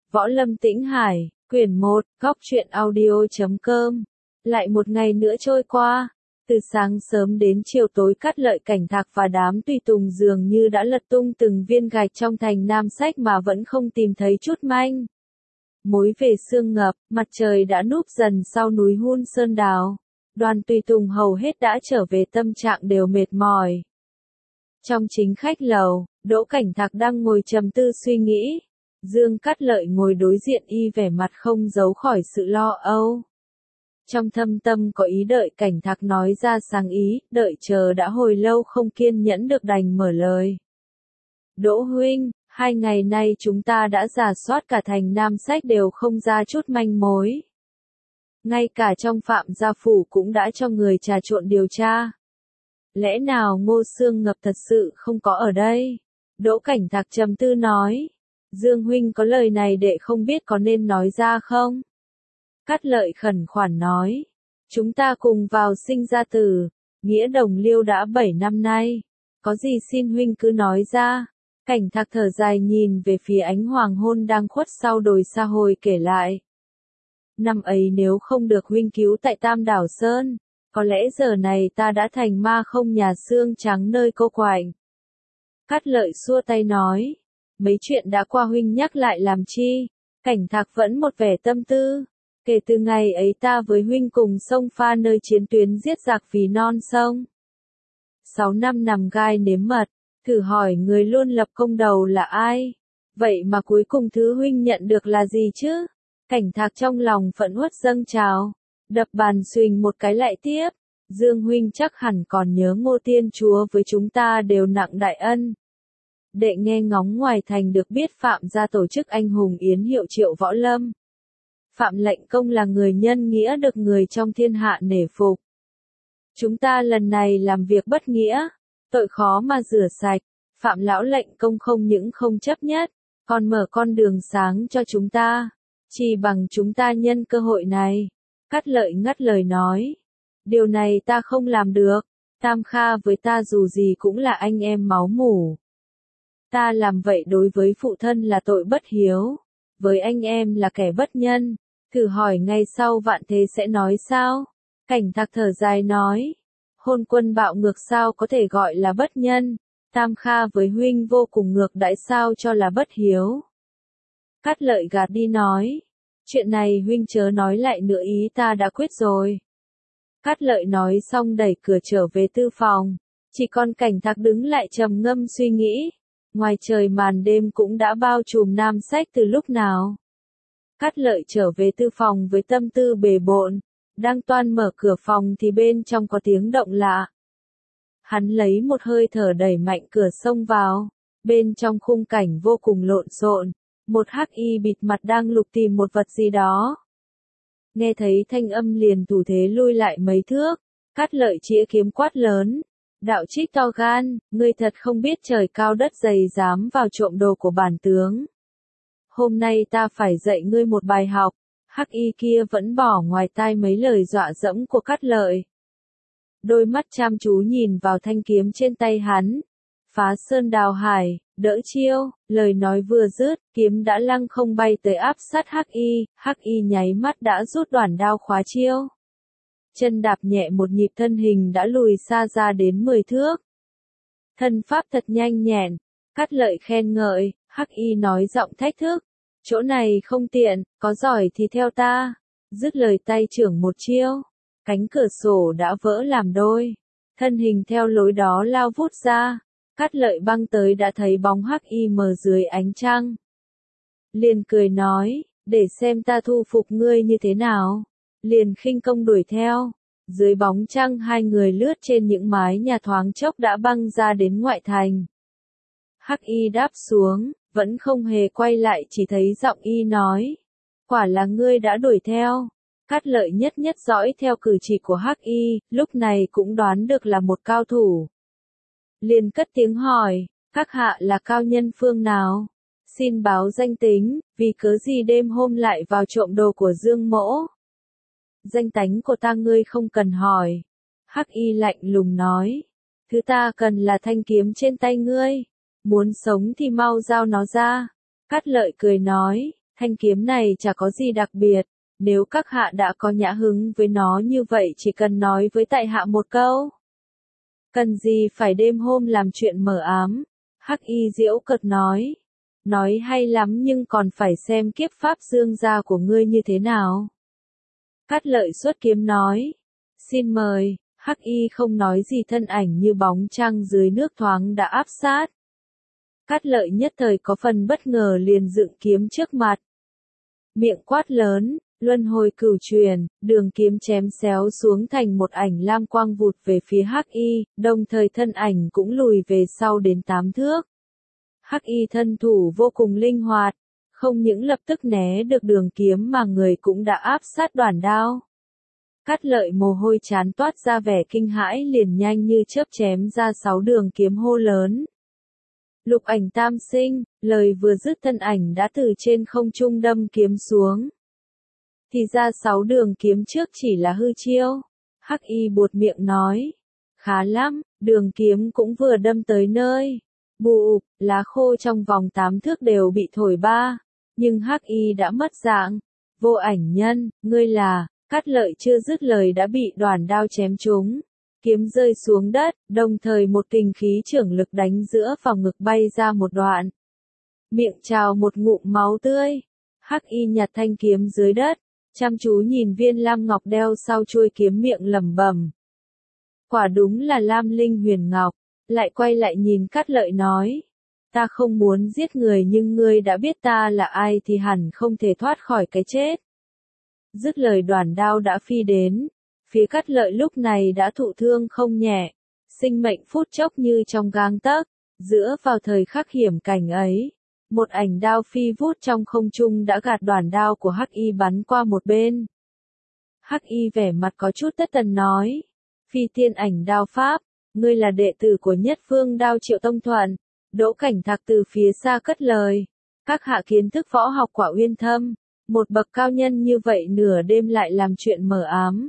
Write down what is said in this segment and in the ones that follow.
Võ Lâm Tĩnh Hải, quyển 1, góc truyện audio.com. Lại một ngày nữa trôi qua, từ sáng sớm đến chiều tối Cát Lợi, Cảnh Thạc và đám tùy tùng dường như đã lật tung từng viên gạch trong thành Nam Sách mà vẫn không tìm thấy chút manh mối về sương ngập, mặt trời đã núp dần sau núi Hun Sơn Đào. Đoàn tùy tùng hầu hết đã trở về, tâm trạng đều mệt mỏi. Trong chính khách lầu, Đỗ Cảnh Thạc đang ngồi trầm tư suy nghĩ. Dương Cát Lợi ngồi đối diện y, vẻ mặt không giấu khỏi sự lo âu. Trong thâm tâm có ý đợi Cảnh Thạc nói ra sáng ý, đợi chờ đã hồi lâu không kiên nhẫn được đành mở lời. Đỗ huynh, 2 ngày nay chúng ta đã rà soát cả thành Nam Sách đều không ra chút manh mối. Ngay cả trong Phạm gia phủ cũng đã cho người trà trộn điều tra. Lẽ nào Ngô Xương Ngập thật sự không có ở đây? Đỗ Cảnh Thạc trầm tư nói. Dương huynh có lời này đệ không biết có nên nói ra không? Cát Lợi khẩn khoản nói. Chúng ta cùng vào sinh ra tử, nghĩa đồng liêu đã 7 năm nay. Có gì xin huynh cứ nói ra. Cảnh Thạc thở dài nhìn về phía ánh hoàng hôn đang khuất sau đồi xa hồi kể lại. Năm ấy nếu không được huynh cứu tại Tam Đảo Sơn, có lẽ giờ này ta đã thành ma không nhà xương trắng nơi cô quạnh. Cát Lợi xua tay nói. Mấy chuyện đã qua huynh nhắc lại làm chi? Cảnh Thạc vẫn một vẻ tâm tư. Kể từ ngày ấy ta với huynh cùng sông pha nơi chiến tuyến giết giặc vì non sông. 6 năm nằm gai nếm mật, thử hỏi người luôn lập công đầu là ai? Vậy mà cuối cùng thứ huynh nhận được là gì chứ? Cảnh Thạc trong lòng phẫn uất dâng trào, đập bàn xuỳnh một cái lại tiếp. Dương huynh chắc hẳn còn nhớ Ngô Tiên Chúa với chúng ta đều nặng đại ân. Đệ nghe ngóng ngoài thành được biết Phạm gia tổ chức anh hùng yến hiệu triệu võ lâm. Phạm lệnh công là người nhân nghĩa được người trong thiên hạ nể phục. Chúng ta lần này làm việc bất nghĩa, tội khó mà rửa sạch. Phạm lão lệnh công không những không chấp nhất, còn mở con đường sáng cho chúng ta. Chỉ bằng chúng ta nhân cơ hội này. Cát Lợi ngắt lời nói. Điều này ta không làm được. Tam Kha với ta dù gì cũng là anh em máu mủ. Ta làm vậy đối với phụ thân là tội bất hiếu, với anh em là kẻ bất nhân. Thử hỏi ngay sau vạn thế sẽ nói sao? Cảnh Thạc thở dài nói. Hôn quân bạo ngược sao có thể gọi là bất nhân? Tam Kha với huynh vô cùng ngược đãi sao cho là bất hiếu? Cát Lợi gạt đi nói. Chuyện này huynh chớ nói lại nữa, ý ta đã quyết rồi. Cát Lợi nói xong đẩy cửa trở về tư phòng. Chỉ còn Cảnh Thạc đứng lại trầm ngâm suy nghĩ. Ngoài trời màn đêm cũng đã bao trùm Nam Sách từ lúc nào. Cát Lợi trở về tư phòng với tâm tư bề bộn. Đang toan mở cửa phòng thì bên trong có tiếng động lạ. Hắn lấy một hơi thở đẩy mạnh cửa xông vào. Bên trong khung cảnh vô cùng lộn xộn. Một hắc y bịt mặt đang lục tìm một vật gì đó. Nghe thấy thanh âm liền thủ thế lui lại mấy thước. Cát Lợi chĩa kiếm quát lớn. Đạo trích to gan, ngươi thật không biết trời cao đất dày dám vào trộm đồ của bản tướng. Hôm nay ta phải dạy ngươi một bài học. Hắc y kia vẫn bỏ ngoài tai mấy lời dọa dẫm của Cát Lợi. Đôi mắt chăm chú nhìn vào thanh kiếm trên tay hắn. Phá sơn đào hải, đỡ chiêu, lời nói vừa dứt, kiếm đã lăng không bay tới áp sát Hắc y nháy mắt đã rút đoản đao khóa chiêu. Chân đạp nhẹ một nhịp thân hình đã lùi xa ra đến 10 thước. Thân pháp thật nhanh nhẹn, Cát Lợi khen ngợi, Hắc y nói giọng thách thức. Chỗ này không tiện, có giỏi thì theo ta. Dứt lời tay trưởng một chiêu. Cánh cửa sổ đã vỡ làm đôi. Thân hình theo lối đó lao vút ra. Cát Lợi băng tới đã thấy bóng Hắc y mờ dưới ánh trăng. Liền cười nói, để xem ta thu phục ngươi như thế nào. Liền khinh công đuổi theo. Dưới bóng trăng hai người lướt trên những mái nhà thoáng chốc đã băng ra đến ngoại thành. Hắc y đáp xuống, vẫn không hề quay lại, chỉ thấy giọng y nói. Quả là ngươi đã đuổi theo. Cát Lợi nhất nhất dõi theo cử chỉ của Hắc y, lúc này cũng đoán được là một cao thủ. Liền cất tiếng hỏi, các hạ là cao nhân phương nào? Xin báo danh tính, vì cớ gì đêm hôm lại vào trộm đồ của Dương mỗ? Danh tánh của ta ngươi không cần hỏi. Hắc y lạnh lùng nói. Thứ ta cần là thanh kiếm trên tay ngươi. Muốn sống thì mau giao nó ra. Cát Lợi cười nói. Thanh kiếm này chả có gì đặc biệt, nếu các hạ đã có nhã hứng với nó như vậy chỉ cần nói với tại hạ một câu. Cần gì phải đêm hôm làm chuyện mờ ám, Hắc Y giễu cợt nói. Nói hay lắm nhưng còn phải xem kiếp pháp dương gia của ngươi như thế nào. Cát Lợi xuất kiếm nói. Xin mời, Hắc Y không nói gì thân ảnh như bóng trăng dưới nước thoáng đã áp sát. Cát Lợi nhất thời có phần bất ngờ liền dựng kiếm trước mặt. Miệng quát lớn, luân hồi cửu truyền, đường kiếm chém xéo xuống thành một ảnh lam quang vụt về phía Hắc Y, đồng thời thân ảnh cũng lùi về sau đến 8 thước. Hắc Y thân thủ vô cùng linh hoạt, không những lập tức né được đường kiếm mà người cũng đã áp sát đoản đao. Cát Lợi mồ hôi chán toát ra vẻ kinh hãi liền nhanh như chớp chém ra 6 đường kiếm hô lớn. Lục ảnh tam sinh, lời vừa dứt thân ảnh đã từ trên không trung đâm kiếm xuống. Thì ra 6 đường kiếm trước chỉ là hư chiêu. Hắc Y buột miệng nói. Khá lắm, đường kiếm cũng vừa đâm tới nơi. Bụp, lá khô trong vòng 8 thước đều bị thổi ba. Nhưng Hắc Y đã mất dạng. Vô ảnh nhân, ngươi là, Cát Lợi chưa dứt lời đã bị đoản đao chém trúng. Kiếm rơi xuống đất, đồng thời một kình khí chưởng lực đánh giữa vào ngực bay ra một đoạn. Miệng trào một ngụm máu tươi. Hắc Y nhặt thanh kiếm dưới đất, chăm chú nhìn viên lam ngọc đeo sau chuôi kiếm miệng lẩm bẩm. Quả đúng là lam linh huyền ngọc, lại quay lại nhìn Cát Lợi nói. Ta không muốn giết người nhưng ngươi đã biết ta là ai thì hẳn không thể thoát khỏi cái chết. Dứt lời đoản đao đã phi đến. Phía Cát Lợi lúc này đã thụ thương không nhẹ, sinh mệnh phút chốc như trong gang tấc, giữa vào thời khắc hiểm cảnh ấy, một ảnh đao phi vút trong không trung đã gạt đoản đao của Hắc Y bắn qua một bên. Hắc Y vẻ mặt có chút tất tần nói, phi tiên ảnh đao pháp, ngươi là đệ tử của Nhất Phương Đao Triệu Tông Thuận. Đỗ Cảnh Thạc từ phía xa cất lời, các hạ kiến thức võ học quả uyên thâm, một bậc cao nhân như vậy nửa đêm lại làm chuyện mờ ám.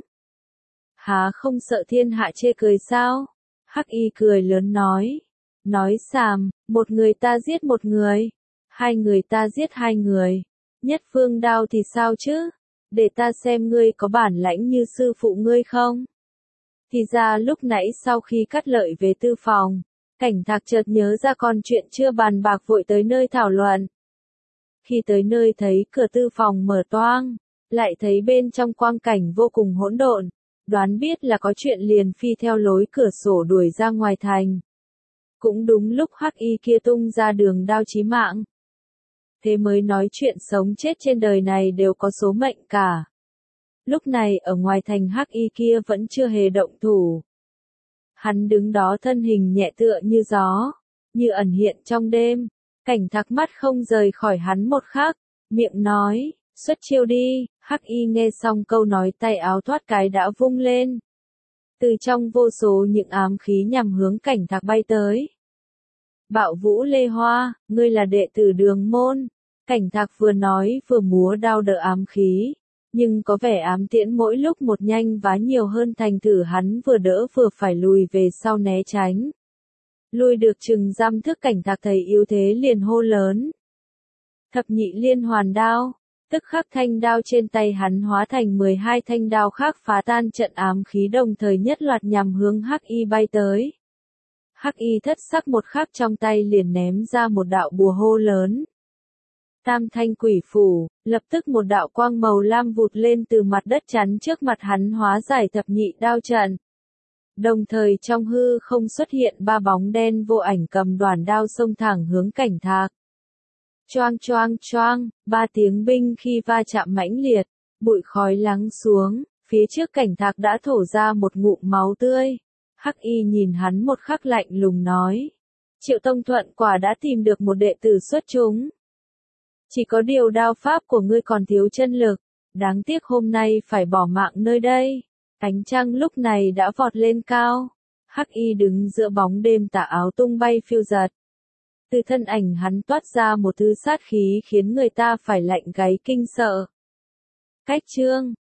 Há không sợ thiên hạ chê cười sao? Hắc Y cười lớn nói. Nói xàm, một người ta giết một người, hai người ta giết hai người. Nhất Phương Đao thì sao chứ? Để ta xem ngươi có bản lãnh như sư phụ ngươi không? Thì ra lúc nãy sau khi Cát Lợi về tư phòng, Cảnh Thạc chợt nhớ ra con chuyện chưa bàn bạc vội tới nơi thảo luận. Khi tới nơi thấy cửa tư phòng mở toang, lại thấy bên trong quang cảnh vô cùng hỗn độn. Đoán biết là có chuyện liền phi theo lối cửa sổ đuổi ra ngoài thành. Cũng đúng lúc Hắc Y kia tung ra đường đao chí mạng. Thế mới nói chuyện sống chết trên đời này đều có số mệnh cả. Lúc này ở ngoài thành Hắc Y kia vẫn chưa hề động thủ. Hắn đứng đó thân hình nhẹ tựa như gió, như ẩn hiện trong đêm. Cảnh Thạc mắt không rời khỏi hắn một khắc, miệng nói, xuất chiêu đi. Hắc Y nghe xong câu nói tay áo thoát cái đã vung lên. Từ trong vô số những ám khí nhằm hướng Cảnh Thạc bay tới. Bạo Vũ Lê Hoa, ngươi là đệ tử Đường môn. Cảnh Thạc vừa nói vừa múa đao đỡ ám khí. Nhưng có vẻ ám tiễn mỗi lúc một nhanh vá nhiều hơn thành thử hắn vừa đỡ vừa phải lùi về sau né tránh. Lùi được chừng dăm thước Cảnh Thạc thấy yếu thế liền hô lớn. Thập nhị liên hoàn đao. Tức khắc thanh đao trên tay hắn hóa thành 12 thanh đao khác phá tan trận ám khí đồng thời nhất loạt nhằm hướng Hắc Y bay tới. Hắc Y thất sắc một khắc trong tay liền ném ra một đạo bùa hô lớn. Tam thanh quỷ phủ, lập tức một đạo quang màu lam vụt lên từ mặt đất chắn trước mặt hắn hóa giải thập nhị đao trận. Đồng thời trong hư không xuất hiện ba bóng đen vô ảnh cầm đoản đao xông thẳng hướng Cảnh Thạc. Choang choang choang, ba tiếng binh khi va chạm mãnh liệt, bụi khói lắng xuống, phía trước Cảnh Thạc đã thổ ra một ngụm máu tươi. Hắc Y nhìn hắn một khắc lạnh lùng nói. Triệu Tông Thuận quả đã tìm được một đệ tử xuất chúng. Chỉ có điều đao pháp của ngươi còn thiếu chân lực, đáng tiếc hôm nay phải bỏ mạng nơi đây. Ánh trăng lúc này đã vọt lên cao. Hắc Y đứng giữa bóng đêm tà áo tung bay phiêu giật. Từ thân ảnh hắn toát ra một thứ sát khí khiến người ta phải lạnh gáy kinh sợ. Cách chương